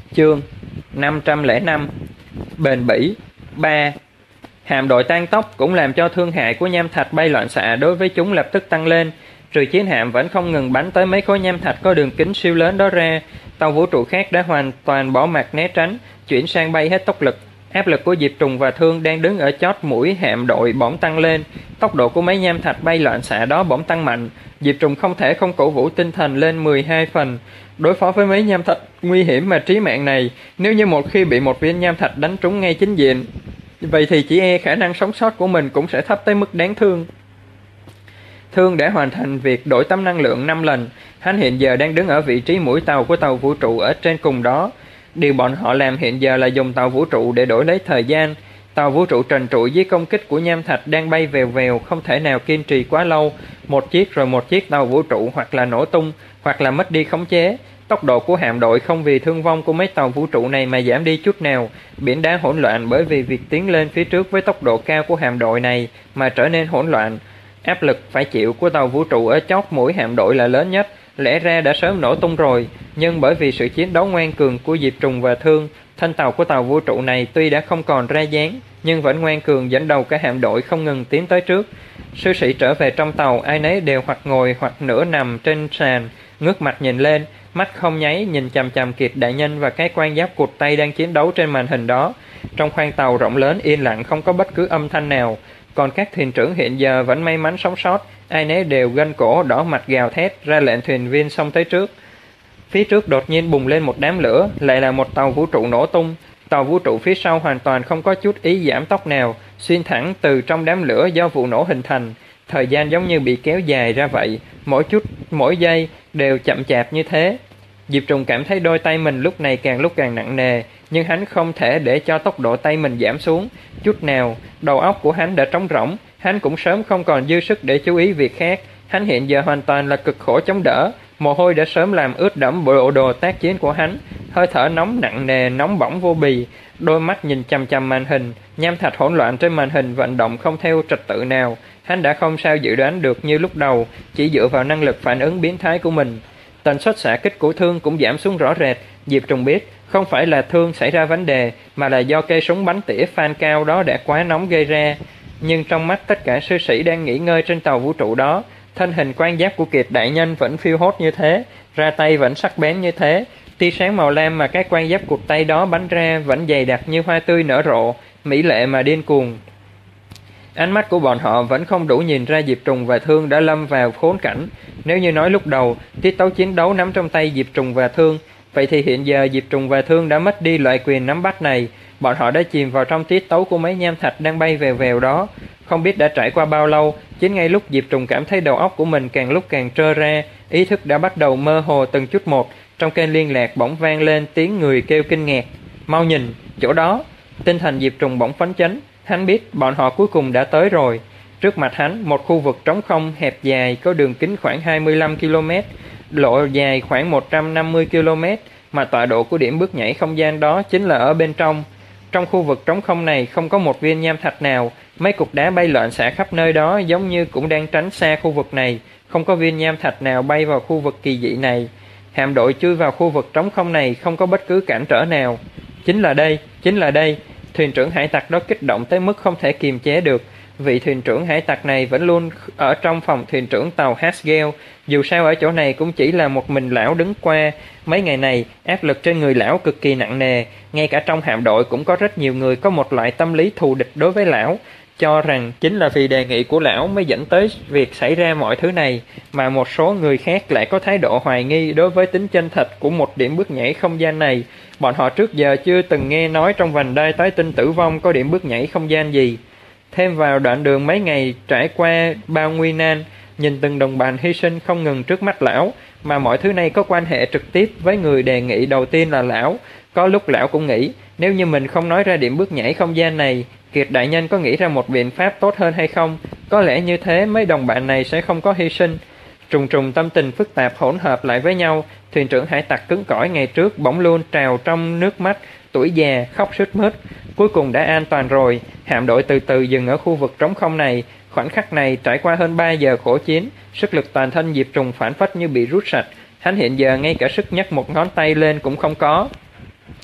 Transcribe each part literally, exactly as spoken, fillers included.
Chương năm trăm lẻ năm. Bền bỉ. Ba. Hạm đội tan tốc cũng làm cho thương hại của nham thạch bay loạn xạ đối với chúng lập tức tăng lên. Trừ chiến hạm vẫn không ngừng bắn tới mấy khối nham thạch có đường kính siêu lớn đó ra, tàu vũ trụ khác đã hoàn toàn bỏ mặt né tránh, chuyển sang bay hết tốc lực. Áp lực của Diệp Trùng và Thương đang đứng ở chót mũi hạm đội bỗng tăng lên, tốc độ của mấy nham thạch bay loạn xạ đó bỗng tăng mạnh. Diệp Trùng không thể không cổ vũ tinh thần lên mười hai phần. Đối phó với mấy nham thạch nguy hiểm mà trí mạng này, nếu như một khi bị một viên nham thạch đánh trúng ngay chính diện, vậy thì chỉ e khả năng sống sót của mình cũng sẽ thấp tới mức đáng thương. Thương đã hoàn thành việc đổi tấm năng lượng năm lần. Hắn hiện giờ đang đứng ở vị trí mũi tàu của tàu vũ trụ ở trên cùng đó. Điều bọn họ làm hiện giờ là dùng tàu vũ trụ để đổi lấy thời gian. Tàu vũ trụ trần trụi dưới công kích của nham thạch đang bay vèo vèo, không thể nào kiên trì quá lâu. Một chiếc rồi một chiếc tàu vũ trụ hoặc là nổ tung, hoặc là mất đi khống chế. Tốc độ của hạm đội không vì thương vong của mấy tàu vũ trụ này mà giảm đi chút nào. Biển đá hỗn loạn bởi vì việc tiến lên phía trước với tốc độ cao của hạm đội này mà trở nên hỗn loạn. Áp lực phải chịu của tàu vũ trụ ở chót mũi hạm đội là lớn nhất, lẽ ra đã sớm nổ tung rồi, nhưng bởi vì sự chiến đấu ngoan cường của Diệp Trùng và Thương, thân tàu của tàu vũ trụ này tuy đã không còn ra dáng, nhưng vẫn ngoan cường dẫn đầu cả hạm đội không ngừng tiến tới trước. Sư sĩ trở về trong tàu, ai nấy đều hoặc ngồi hoặc nửa nằm trên sàn, ngước mặt nhìn lên, mắt không nháy nhìn chằm chằm Kiệt đại nhân và cái quan giáp cụt tay đang chiến đấu trên màn hình đó. Trong khoang tàu rộng lớn yên lặng không có bất cứ âm thanh nào, còn các thuyền trưởng hiện giờ vẫn may mắn sống sót, ai nấy đều gân cổ đỏ mặt gào thét ra lệnh thuyền viên xông tới trước. Phía trước đột nhiên bùng lên một đám lửa, lại là một tàu vũ trụ nổ tung. Tàu vũ trụ phía sau hoàn toàn không có chút ý giảm tốc nào, xuyên thẳng từ trong đám lửa do vụ nổ hình thành. Thời gian giống như bị kéo dài ra vậy, mỗi chút mỗi giây đều chậm chạp như thế. Diệp Trùng cảm thấy đôi tay mình lúc này càng lúc càng nặng nề, nhưng hắn không thể để cho tốc độ tay mình giảm xuống chút nào. Đầu óc của hắn đã trống rỗng, hắn cũng sớm không còn dư sức để chú ý việc khác. Hắn hiện giờ hoàn toàn là cực khổ chống đỡ, mồ hôi đã sớm làm ướt đẫm bộ đồ tác chiến của hắn, hơi thở nóng nặng nề, nóng bỏng vô bì, đôi mắt nhìn chằm chằm màn hình, nham thạch hỗn loạn trên màn hình vận động không theo trật tự nào. Hắn đã không sao dự đoán được như lúc đầu, chỉ dựa vào năng lực phản ứng biến thái của mình. Tần suất xạ kích của Thương cũng giảm xuống rõ rệt. Diệp Trùng biết không phải là Thương xảy ra vấn đề, mà là do cây súng bắn tỉa phan cao đó đã quá nóng gây ra. Nhưng trong mắt tất cả sư sĩ đang nghỉ ngơi trên tàu vũ trụ đó, thân hình quan giáp của Kiệt đại nhân vẫn phiêu hốt như thế, ra tay vẫn sắc bén như thế. Tia sáng màu lam mà cái quan giáp cụt tay đó bắn ra vẫn dày đặc như hoa tươi nở rộ, mỹ lệ mà điên cuồng. Ánh mắt của bọn họ vẫn không đủ nhìn ra Diệp Trùng và Thương đã lâm vào khốn cảnh. Nếu như nói lúc đầu tiết tấu chiến đấu nắm trong tay Diệp Trùng và Thương, vậy thì hiện giờ Diệp Trùng và Thương đã mất đi loại quyền nắm bắt này. Bọn họ đã chìm vào trong tiết tấu của mấy nham thạch đang bay vèo vèo đó. Không biết đã trải qua bao lâu, chính ngay lúc Diệp Trùng cảm thấy đầu óc của mình càng lúc càng trơ ra, ý thức đã bắt đầu mơ hồ từng chút một. Trong kênh liên lạc bỗng vang lên tiếng người kêu kinh ngạc: "Mau nhìn, chỗ đó!" Tinh thần Diệp Trùng bỗng phấn chấn, hắn biết bọn họ cuối cùng đã tới rồi. Trước mặt hắn, một khu vực trống không hẹp dài có đường kính khoảng hai mươi lăm ki lô mét, lộ dài khoảng một trăm năm mươi ki lô mét, mà tọa độ của điểm bước nhảy không gian đó chính là ở bên trong. Trong khu vực trống không này không có một viên nham thạch nào, mấy cục đá bay loạn xạ khắp nơi đó giống như cũng đang tránh xa khu vực này, không có viên nham thạch nào bay vào khu vực kỳ dị này. Hạm đội chui vào khu vực trống không này không có bất cứ cản trở nào. Chính là đây, chính là đây. Thuyền trưởng hải tặc đó kích động tới mức không thể kiềm chế được. Vị thuyền trưởng hải tặc này vẫn luôn ở trong phòng thuyền trưởng tàu Haskell, dù sao ở chỗ này cũng chỉ là một mình lão đứng qua. Mấy ngày này, áp lực trên người lão cực kỳ nặng nề, ngay cả trong hạm đội cũng có rất nhiều người có một loại tâm lý thù địch đối với lão, cho rằng chính là vì đề nghị của lão mới dẫn tới việc xảy ra mọi thứ này, mà một số người khác lại có thái độ hoài nghi đối với tính chân thật của một điểm bước nhảy không gian này. Bọn họ trước giờ chưa từng nghe nói trong vành đai tái tinh tử vong có điểm bước nhảy không gian gì. Thêm vào đoạn đường mấy ngày trải qua bao nguy nan, nhìn từng đồng bạn hy sinh không ngừng trước mắt lão, mà mọi thứ này có quan hệ trực tiếp với người đề nghị đầu tiên là lão. Có lúc lão cũng nghĩ, nếu như mình không nói ra điểm bước nhảy không gian này, Kiệt đại nhân có nghĩ ra một biện pháp tốt hơn hay không? Có lẽ như thế mấy đồng bạn này sẽ không có hy sinh. Trùng trùng tâm tình phức tạp hỗn hợp lại với nhau, thuyền trưởng hải tặc cứng cỏi ngày trước bỗng luôn trào trong nước mắt, tuổi già, khóc sướt mướt. Cuối cùng đã an toàn rồi, hạm đội từ từ dừng ở khu vực trống không này. Khoảnh khắc này trải qua hơn ba giờ khổ chiến, sức lực toàn thân Diệp Trùng phản phất như bị rút sạch. Hắn hiện giờ ngay cả sức nhấc một ngón tay lên cũng không có.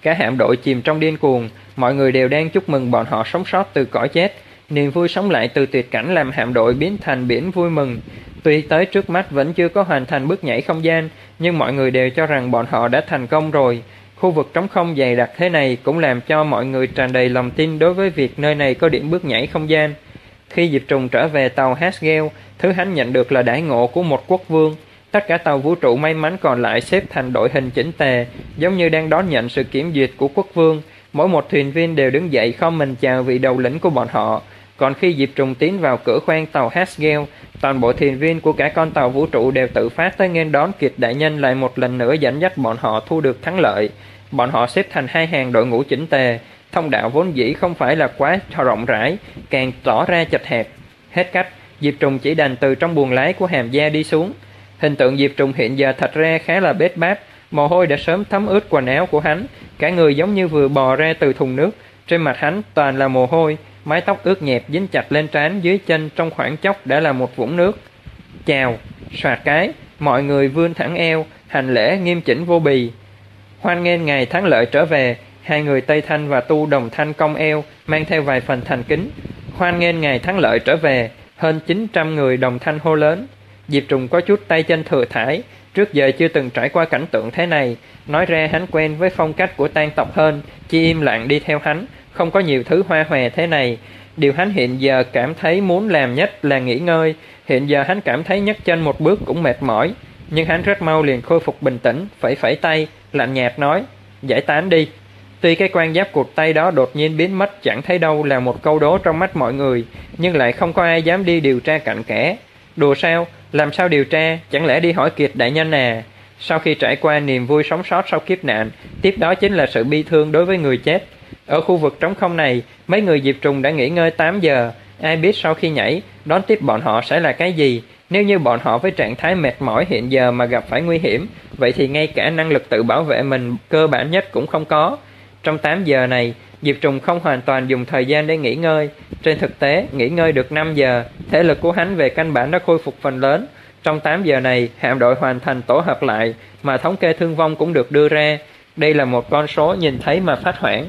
Cả hạm đội chìm trong điên cuồng, mọi người đều đang chúc mừng bọn họ sống sót từ cõi chết. Niềm vui sống lại từ tuyệt cảnh làm hạm đội biến thành biển vui mừng. Tuy tới trước mắt vẫn chưa có hoàn thành bước nhảy không gian, nhưng mọi người đều cho rằng bọn họ đã thành công rồi. Khu vực trống không dày đặc thế này cũng làm cho mọi người tràn đầy lòng tin đối với việc nơi này có điểm bước nhảy không gian. Khi Diệp Trùng trở về tàu Hasgel, thứ hắn nhận được là đãi ngộ của một quốc vương. Tất cả tàu vũ trụ may mắn còn lại xếp thành đội hình chỉnh tề, giống như đang đón nhận sự kiểm duyệt của quốc vương. Mỗi một thuyền viên đều đứng dậy khom mình chào vị đầu lĩnh của bọn họ. Còn khi Diệp Trùng tiến vào cửa khoang tàu Hasgel, toàn bộ thuyền viên của cả con tàu vũ trụ đều tự phát tới nghênh đón Kiệt đại nhân, lại một lần nữa dẫn dắt bọn họ thu được thắng lợi. Bọn họ xếp thành hai hàng đội ngũ chỉnh tề, thông đạo vốn dĩ không phải là quá rộng rãi, càng tỏ ra chật hẹp. Hết cách, Diệp Trùng chỉ đành từ trong buồng lái của hàm gia đi xuống. Hình tượng Diệp Trùng hiện giờ thật ra khá là bết bát, mồ hôi đã sớm thấm ướt quần áo của hắn, cả người giống như vừa bò ra từ thùng nước. Trên mặt hắn toàn là mồ hôi, mái tóc ướt nhẹp dính chặt lên trán, dưới chân trong khoảng chốc đã là một vũng nước. Chào, soạt cái, mọi người vươn thẳng eo, hành lễ nghiêm chỉnh vô bì. Hoan nghênh ngài thắng lợi trở về. Hai người Tây Thanh và Tu đồng thanh cong eo, mang theo vài phần thành kính. Hoan nghênh ngài thắng lợi trở về. Hơn chín trăm người đồng thanh hô lớn. Diệp Trùng có chút tay chân thừa thãi, trước giờ chưa từng trải qua cảnh tượng thế này. Nói ra hắn quen với phong cách của tang tộc hơn, chỉ im lặng đi theo hắn, không có nhiều thứ hoa hòe thế này. Điều hắn hiện giờ cảm thấy muốn làm nhất là nghỉ ngơi. Hiện giờ hắn cảm thấy nhấc chân một bước cũng mệt mỏi, nhưng hắn rất mau liền khôi phục bình tĩnh, phẩy phẩy tay, lạnh nhạt nói: giải tán đi. Tuy cái quan giáp cụt tay đó đột nhiên biến mất chẳng thấy đâu là một câu đố trong mắt mọi người, nhưng lại không có ai dám đi điều tra cặn kẽ. Đùa sao? Làm sao điều tra? Chẳng lẽ đi hỏi Kiệt đại nhân à? Sau khi trải qua niềm vui sống sót sau kiếp nạn, tiếp đó chính là sự bi thương đối với người chết. Ở khu vực trống không này, mấy người Diệp Trùng đã nghỉ ngơi tám giờ. Ai biết sau khi nhảy, đón tiếp bọn họ sẽ là cái gì? Nếu như bọn họ với trạng thái mệt mỏi hiện giờ mà gặp phải nguy hiểm, vậy thì ngay cả năng lực tự bảo vệ mình cơ bản nhất cũng không có. Trong tám giờ này, Diệp Trùng không hoàn toàn dùng thời gian để nghỉ ngơi. Trên thực tế, nghỉ ngơi được năm giờ, thể lực của hắn về căn bản đã khôi phục phần lớn. Trong tám giờ này, hạm đội hoàn thành tổ hợp lại, mà thống kê thương vong cũng được đưa ra. Đây là một con số nhìn thấy mà phát hoảng.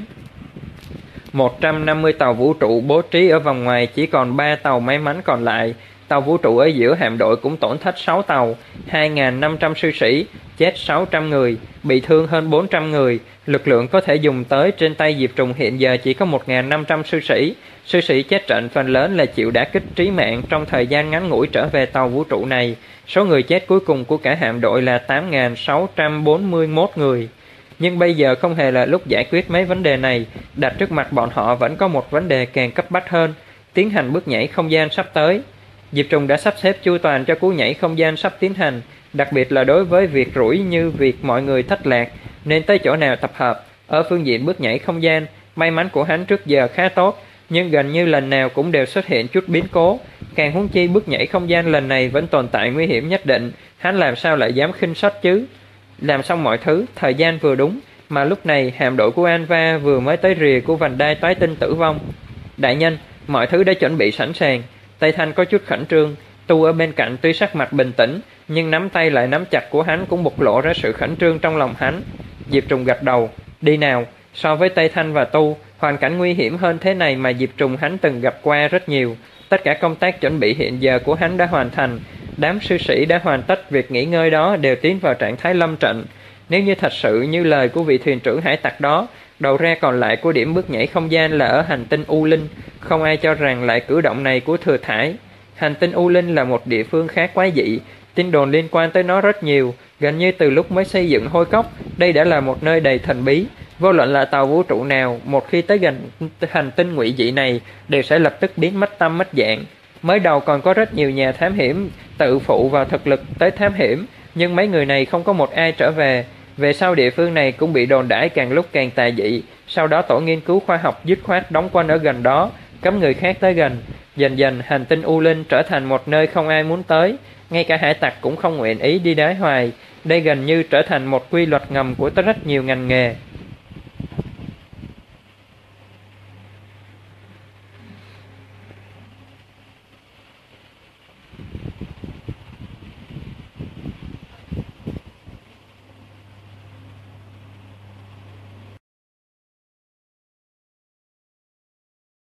một trăm năm mươi tàu vũ trụ bố trí ở vòng ngoài, chỉ còn ba tàu may mắn còn lại. Tàu vũ trụ ở giữa hạm đội cũng tổn thất sáu tàu, hai nghìn năm trăm sư sĩ, chết sáu trăm người, bị thương hơn bốn trăm người. Lực lượng có thể dùng tới trên tay Diệp Trùng hiện giờ chỉ có một nghìn năm trăm sư sĩ. Sư sĩ chết trận phần lớn là chịu đả kích trí mạng trong thời gian ngắn ngủi trở về tàu vũ trụ này. Số người chết cuối cùng của cả hạm đội là tám nghìn sáu trăm bốn mươi mốt người. Nhưng bây giờ không hề là lúc giải quyết mấy vấn đề này. Đặt trước mặt bọn họ vẫn có một vấn đề càng cấp bách hơn: tiến hành bước nhảy không gian sắp tới. Diệp Trùng đã sắp xếp chu toàn cho cú nhảy không gian sắp tiến hành, đặc biệt là đối với việc rủi như việc mọi người thất lạc, nên tới chỗ nào tập hợp. Ở phương diện bước nhảy không gian, may mắn của hắn trước giờ khá tốt, nhưng gần như lần nào cũng đều xuất hiện chút biến cố. Càng huống chi bước nhảy không gian lần này vẫn tồn tại nguy hiểm nhất định, hắn làm sao lại dám khinh suất chứ? Làm xong mọi thứ, thời gian vừa đúng, mà lúc này hạm đội của Anva vừa mới tới rìa của vành đai toái tinh tử vong. Đại nhân, mọi thứ đã chuẩn bị sẵn sàng. Tây Thanh có chút khẩn trương. Tu ở bên cạnh tuy sắc mặt bình tĩnh, nhưng nắm tay lại nắm chặt của hắn cũng bộc lộ ra sự khẩn trương trong lòng hắn. Diệp Trùng gật đầu. Đi nào. So với Tây Thanh và Tu, hoàn cảnh nguy hiểm hơn thế này mà Diệp Trùng hắn từng gặp qua rất nhiều. Tất cả công tác chuẩn bị hiện giờ của hắn đã hoàn thành. Đám sư sĩ đã hoàn tất việc nghỉ ngơi đó, đều tiến vào trạng thái lâm trận. Nếu như thật sự như lời của vị thuyền trưởng hải tặc đó, đầu ra còn lại của điểm bước nhảy không gian là ở hành tinh U Linh, không ai cho rằng lại cử động này của Thừa Thải. Hành tinh U Linh là một địa phương khá quái dị, tin đồn liên quan tới nó rất nhiều, gần như từ lúc mới xây dựng Hôi Cốc, đây đã là một nơi đầy thần bí. Vô luận là tàu vũ trụ nào, một khi tới gần hành tinh ngụy dị này, đều sẽ lập tức biến mất tâm mất dạng. Mới đầu còn có rất nhiều nhà thám hiểm tự phụ vào thực lực tới thám hiểm, nhưng mấy người này không có một ai trở về. Về sau địa phương này cũng bị đồn đãi càng lúc càng tà dị. Sau đó tổ nghiên cứu khoa học dứt khoát đóng quân ở gần đó, cấm người khác tới gần. Dần dần hành tinh U Linh trở thành một nơi không ai muốn tới, ngay cả hải tặc cũng không nguyện ý đi đái hoài. Đây gần như trở thành một quy luật ngầm của rất nhiều ngành nghề.